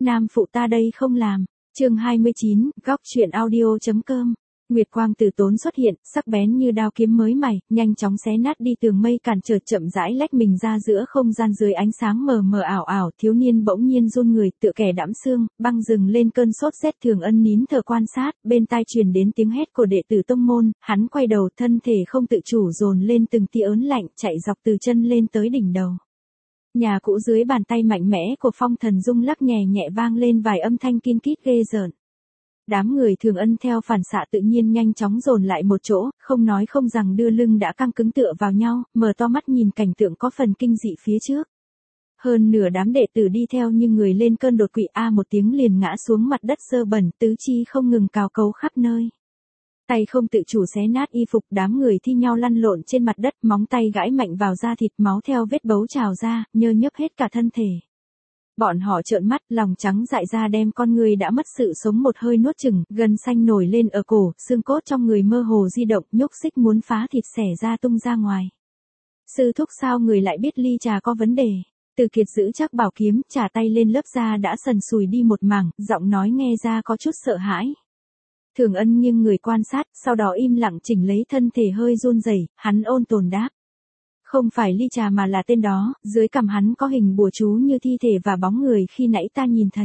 Nam phụ ta đây không làm. Chương 29, góc truyện audio.com. Nguyệt quang từ tốn xuất hiện, sắc bén như đao kiếm mới mài, nhanh chóng xé nát đi tường mây cản trở, chậm rãi lách mình ra giữa không gian dưới ánh sáng mờ mờ ảo ảo. Thiếu niên bỗng nhiên run người, tựa kẻ đẫm xương, băng dừng lên cơn sốt rét. Thường Ân nín thở quan sát, bên tai truyền đến tiếng hét của đệ tử tông môn. Hắn quay đầu, thân thể không tự chủ dồn lên từng tia ớn lạnh, chạy dọc từ chân lên tới đỉnh đầu. Nhà cũ dưới bàn tay mạnh mẽ của Phong Thần rung lắc nhẹ nhẹ, vang lên vài âm thanh kin kít ghê rợn. Đám người Thường Ân theo phản xạ tự nhiên nhanh chóng dồn lại một chỗ, không nói không rằng đưa lưng đã căng cứng tựa vào nhau, mở to mắt nhìn cảnh tượng có phần kinh dị phía trước. Hơn nửa đám đệ tử đi theo như người lên cơn đột quỵ, một tiếng liền ngã xuống mặt đất dơ bẩn, tứ chi không ngừng cào cấu khắp nơi. Tay không tự chủ xé nát y phục, đám người thi nhau lăn lộn trên mặt đất, móng tay gãi mạnh vào da thịt, máu theo vết bấu trào ra, nhơ nhớp hết cả thân thể. Bọn họ trợn mắt, lòng trắng dại ra, đem con người đã mất sự sống một hơi nuốt chửng, gân xanh nổi lên ở cổ, xương cốt trong người mơ hồ di động, nhúc xích muốn phá thịt xẻ ra tung ra ngoài. Sư thúc, sao người lại biết ly trà có vấn đề? Từ Kiệt giữ chắc bảo kiếm, trả tay lên lớp da đã sần sùi đi một mảng, giọng nói nghe ra có chút sợ hãi. Thường Ân nghiêng người quan sát, sau đó im lặng chỉnh lấy thân thể hơi run rẩy, hắn ôn tồn đáp. Không phải ly trà mà là tên đó, dưới cằm hắn có hình bùa chú như thi thể và bóng người khi nãy ta nhìn thấy.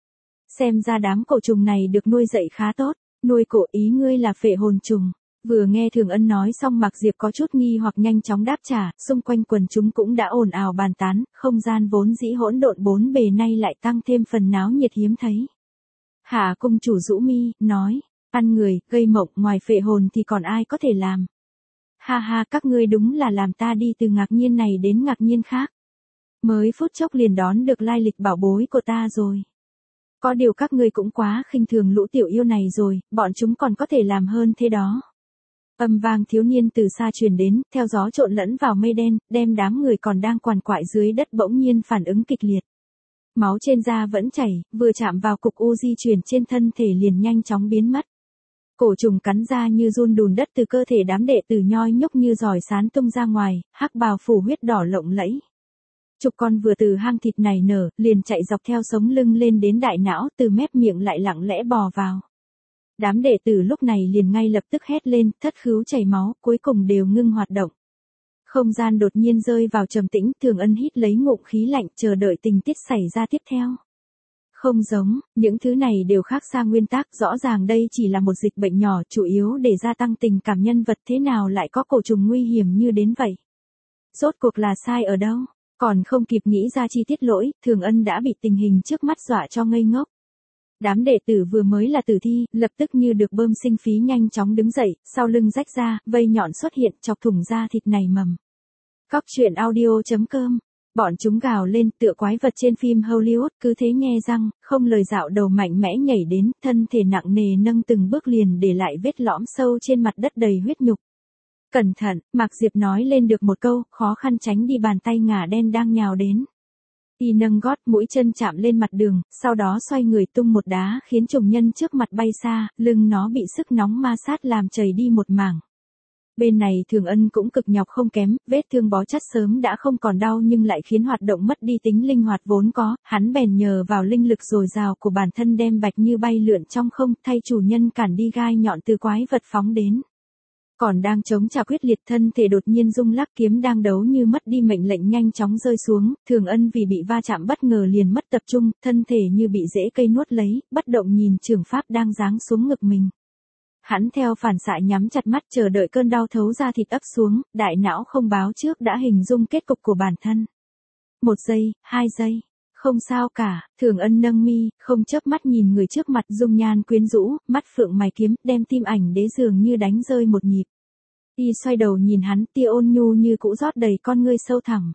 Xem ra đám cổ trùng này được nuôi dạy khá tốt, nuôi cổ, ý ngươi là phệ hồn trùng. Vừa nghe Thường Ân nói xong, Mạc Diệp có chút nghi hoặc nhanh chóng đáp trả, xung quanh quần chúng cũng đã ồn ào bàn tán, không gian vốn dĩ hỗn độn bốn bề nay lại tăng thêm phần náo nhiệt hiếm thấy. Hạ cung chủ rũ mi, nói, ăn người, gây mộng, ngoài phệ hồn thì còn ai có thể làm. Ha ha, các ngươi đúng là làm ta đi từ ngạc nhiên này đến ngạc nhiên khác. Mới phút chốc liền đón được lai lịch bảo bối của ta rồi. Có điều các ngươi cũng quá khinh thường lũ tiểu yêu này rồi, bọn chúng còn có thể làm hơn thế đó. Âm vang thiếu niên từ xa truyền đến, theo gió trộn lẫn vào mây đen, đem đám người còn đang quằn quại dưới đất bỗng nhiên phản ứng kịch liệt. Máu trên da vẫn chảy, vừa chạm vào cục u di chuyển trên thân thể liền nhanh chóng biến mất. Cổ trùng cắn ra như giun đùn đất, từ cơ thể đám đệ tử nhoi nhúc như giòi sán tung ra ngoài, hắc bào phủ huyết đỏ lộng lẫy. Chục con vừa từ hang thịt này nở, liền chạy dọc theo sống lưng lên đến đại não, từ mép miệng lại lặng lẽ bò vào. Đám đệ tử lúc này liền ngay lập tức hét lên, thất khứu chảy máu, cuối cùng đều ngưng hoạt động. Không gian đột nhiên rơi vào trầm tĩnh, Thường Ân hít lấy ngụm khí lạnh, chờ đợi tình tiết xảy ra tiếp theo. Không giống, những thứ này đều khác xa nguyên tắc, rõ ràng đây chỉ là một dịch bệnh nhỏ, chủ yếu để gia tăng tình cảm nhân vật, thế nào lại có cổ trùng nguy hiểm như đến vậy? Rốt cuộc là sai ở đâu? Còn không kịp nghĩ ra chi tiết lỗi, Thường Ân đã bị tình hình trước mắt dọa cho ngây ngốc. Đám đệ tử vừa mới là tử thi, lập tức như được bơm sinh khí nhanh chóng đứng dậy, sau lưng rách ra, vây nhọn xuất hiện, chọc thủng da thịt này mầm. Góc truyện audio.com. Bọn chúng gào lên tựa quái vật trên phim Hollywood, cứ thế nhe răng, không lời dạo đầu mạnh mẽ nhảy đến, thân thể nặng nề nâng từng bước liền để lại vết lõm sâu trên mặt đất đầy huyết nhục. Cẩn thận, Mạc Diệp nói lên được một câu, khó khăn tránh đi bàn tay ngà đen đang nhào đến. Y nâng gót, mũi chân chạm lên mặt đường, sau đó xoay người tung một đá khiến trùng nhân trước mặt bay xa, lưng nó bị sức nóng ma sát làm chảy đi một mảng. Bên này Thường Ân cũng cực nhọc không kém, vết thương bó chặt sớm đã không còn đau nhưng lại khiến hoạt động mất đi tính linh hoạt vốn có, hắn bèn nhờ vào linh lực dồi dào của bản thân đem bạch như bay lượn trong không, thay chủ nhân cản đi gai nhọn từ quái vật phóng đến. Còn đang chống trả quyết liệt, thân thể đột nhiên rung lắc, kiếm đang đấu như mất đi mệnh lệnh nhanh chóng rơi xuống, Thường Ân vì bị va chạm bất ngờ liền mất tập trung, thân thể như bị rễ cây nuốt lấy, bất động nhìn trường pháp đang giáng xuống ngực mình. Hắn theo phản xạ nhắm chặt mắt chờ đợi cơn đau thấu da thịt ấp xuống, đại não không báo trước đã hình dung kết cục của bản thân. 1 giây, 2 giây, không sao cả, Thường Ân nâng mi, không chớp mắt nhìn người trước mặt, dung nhan quyến rũ, mắt phượng mày kiếm, đem tim ảnh đế dường như đánh rơi một nhịp. Y xoay đầu nhìn hắn, tia ôn nhu như cũ rót đầy con ngươi sâu thẳm.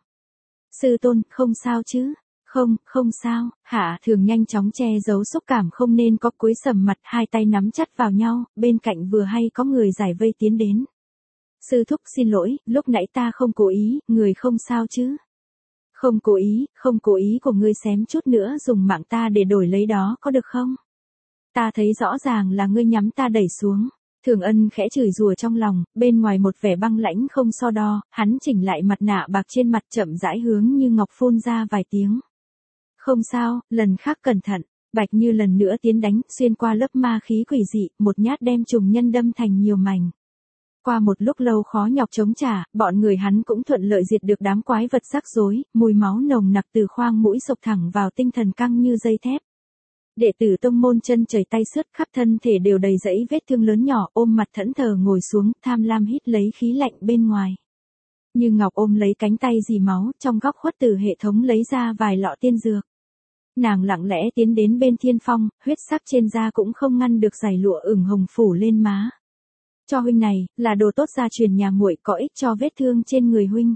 Sư tôn, không sao chứ? Không sao, Hạ Thường nhanh chóng che giấu xúc cảm không nên có, cúi sầm mặt, hai tay nắm chặt vào nhau, bên cạnh vừa hay có người giải vây tiến đến. Sư thúc xin lỗi, lúc nãy ta không cố ý, người không sao chứ? Không cố ý của ngươi, xém chút nữa dùng mạng ta để đổi lấy đó có được không? Ta thấy rõ ràng là ngươi nhắm ta đẩy xuống. Thường Ân khẽ chửi rủa trong lòng, bên ngoài một vẻ băng lãnh không so đo, hắn chỉnh lại mặt nạ bạc trên mặt, chậm rãi hướng Như Ngọc phun ra vài tiếng. Không sao, lần khác cẩn thận. Bạch Như lần nữa tiến đánh, xuyên qua lớp ma khí quỷ dị, một nhát đem trùng nhân đâm thành nhiều mảnh. Qua một lúc lâu khó nhọc chống trả, bọn người hắn cũng thuận lợi diệt được đám quái vật rắc rối, mùi máu nồng nặc từ khoang mũi sộc thẳng vào tinh thần căng như dây thép. Đệ tử tông môn chân chảy tay sướt, khắp thân thể đều đầy dẫy vết thương lớn nhỏ, ôm mặt thẫn thờ ngồi xuống, tham lam hít lấy khí lạnh bên ngoài. Như Ngọc ôm lấy cánh tay dì máu, trong góc khuất từ hệ thống lấy ra vài lọ tiên dược. Nàng lặng lẽ tiến đến bên Thiên Phong, huyết sắc trên da cũng không ngăn được dải lụa ửng hồng phủ lên má. Cho huynh này, là đồ tốt gia truyền nhà muội, có ích cho vết thương trên người huynh.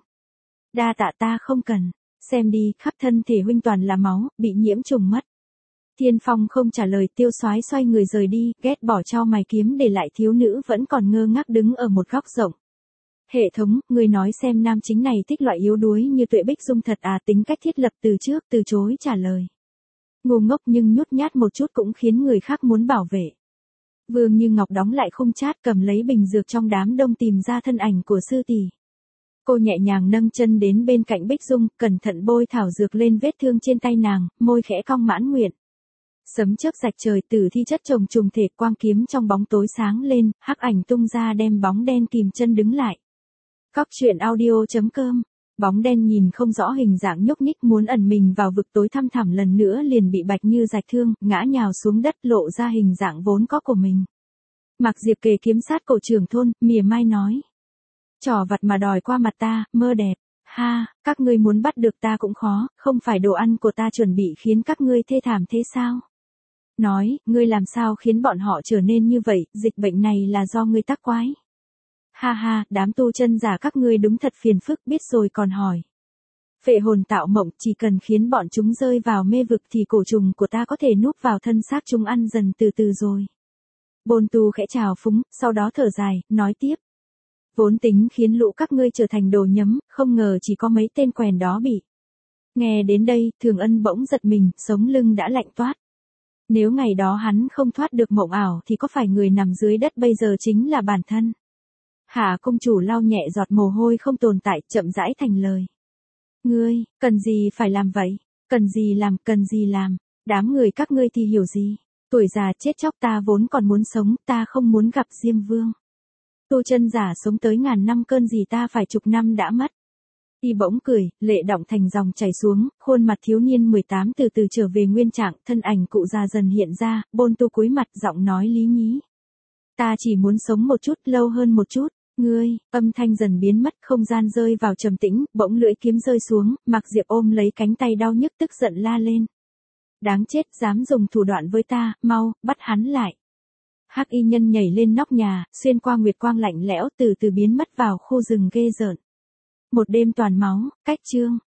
Đa tạ, ta không cần. Xem đi, khắp thân thể huynh toàn là máu, bị nhiễm trùng mất. Thiên Phong không trả lời, Tiêu Soái xoay người rời đi, ghét bỏ trao mày kiếm để lại thiếu nữ vẫn còn ngơ ngác đứng ở một góc rộng. Hệ thống, người nói xem nam chính này thích loại yếu đuối như Tuệ Bích Dung thật à? Tính cách thiết lập từ trước, từ chối trả lời. Ngu ngốc nhưng nhút nhát một chút cũng khiến người khác muốn bảo vệ. Vương Như Ngọc đóng lại khung chat, cầm lấy bình dược trong đám đông tìm ra thân ảnh của sư tỷ. Cô nhẹ nhàng nâng chân đến bên cạnh Bích Dung, cẩn thận bôi thảo dược lên vết thương trên tay nàng, môi khẽ cong mãn nguyện. Sấm chớp rạch trời, tử thi chất chồng trùng thể, quang kiếm trong bóng tối sáng lên, hắc ảnh tung ra đem bóng đen kìm chân đứng lại. Góc truyện audio.com. Bóng đen nhìn không rõ hình dạng nhúc nhích muốn ẩn mình vào vực tối thăm thẳm, lần nữa liền bị Bạch Như rạch thương, ngã nhào xuống đất lộ ra hình dạng vốn có của mình. Mạc Diệp kề kiếm sát cổ trưởng thôn, mỉa mai nói. Trò vặt mà đòi qua mặt ta, mơ đẹp. Ha, các ngươi muốn bắt được ta cũng khó, không phải đồ ăn của ta chuẩn bị khiến các ngươi thê thảm thế sao? Nói, ngươi làm sao khiến bọn họ trở nên như vậy, dịch bệnh này là do ngươi tác quái. Ha ha, đám tu chân giả các ngươi đúng thật phiền phức, biết rồi còn hỏi. Phệ hồn tạo mộng, chỉ cần khiến bọn chúng rơi vào mê vực thì cổ trùng của ta có thể núp vào thân xác chúng ăn dần từ từ rồi. Bồn Tu khẽ chào phúng, sau đó thở dài, nói tiếp. Vốn tính khiến lũ các ngươi trở thành đồ nhấm, không ngờ chỉ có mấy tên quèn đó bị. Nghe đến đây, Thường Ân bỗng giật mình, sống lưng đã lạnh toát. Nếu ngày đó hắn không thoát được mộng ảo thì có phải người nằm dưới đất bây giờ chính là bản thân. Hạ công chủ lau nhẹ giọt mồ hôi không tồn tại, chậm rãi thành lời. Ngươi, cần gì phải làm vậy? Cần gì làm? Đám người các ngươi thì hiểu gì? Tuổi già chết chóc, ta vốn còn muốn sống, ta không muốn gặp Diêm Vương. Tu chân giả sống tới ngàn năm cơn gì ta phải chục năm đã mất. Y bỗng cười, lệ đọng thành dòng chảy xuống, khuôn mặt thiếu niên 18 từ từ trở về nguyên trạng, thân ảnh cụ già dần hiện ra, Bôn Tu cúi mặt giọng nói lý nhí. Ta chỉ muốn sống một chút, lâu hơn một chút. Ngươi, âm thanh dần biến mất, không gian rơi vào trầm tĩnh, bỗng lưỡi kiếm rơi xuống, Mạc Diệp ôm lấy cánh tay đau nhức tức giận la lên. Đáng chết, dám dùng thủ đoạn với ta, mau, bắt hắn lại. Hắc y nhân nhảy lên nóc nhà, xuyên qua nguyệt quang lạnh lẽo từ từ biến mất vào khu rừng ghê rợn. Một đêm toàn máu, cách chương.